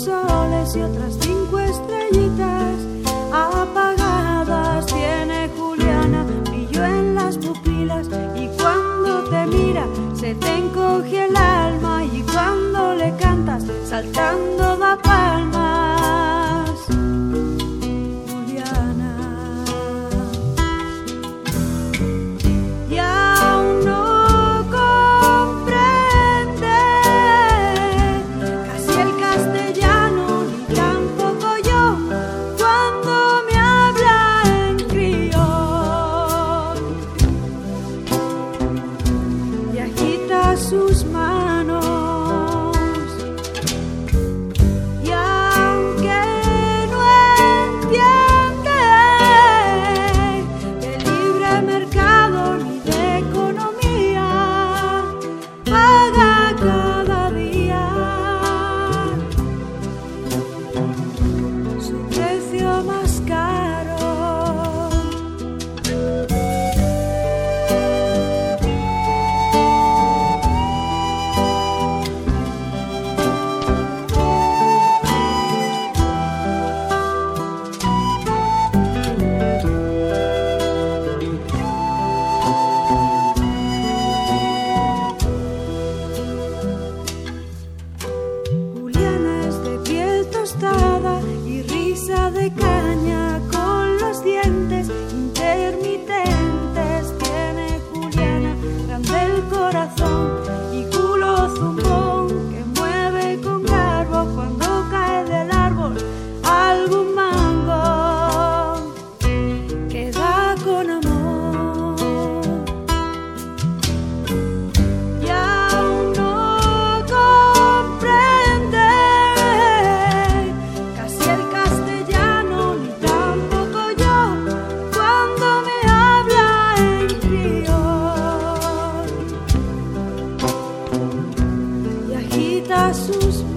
soles y otras 5 estrellitas apagadas. Tiene Juliana brillo en las pupilas y cuando te mira se te encoge el alma, y cuando le cantas saltando da palmas. Juliana. Y aún no comprende casi el castellano, ni tampoco yo cuando me habla en criol y agita sus manos. Y aunque no entiende de libre mercado ni de economía, paga cada día su precio más caro. Juliana es de piel tostada y risa de caña con los dientes intermitentes. Tiene Juliana grande el corazón y culo zumbón que mueve con garbo cuando cae del árbol algún mango que da con amor. Y aún no comprende casi el castellano, ni tampoco yo cuando me habla en criol y agita sus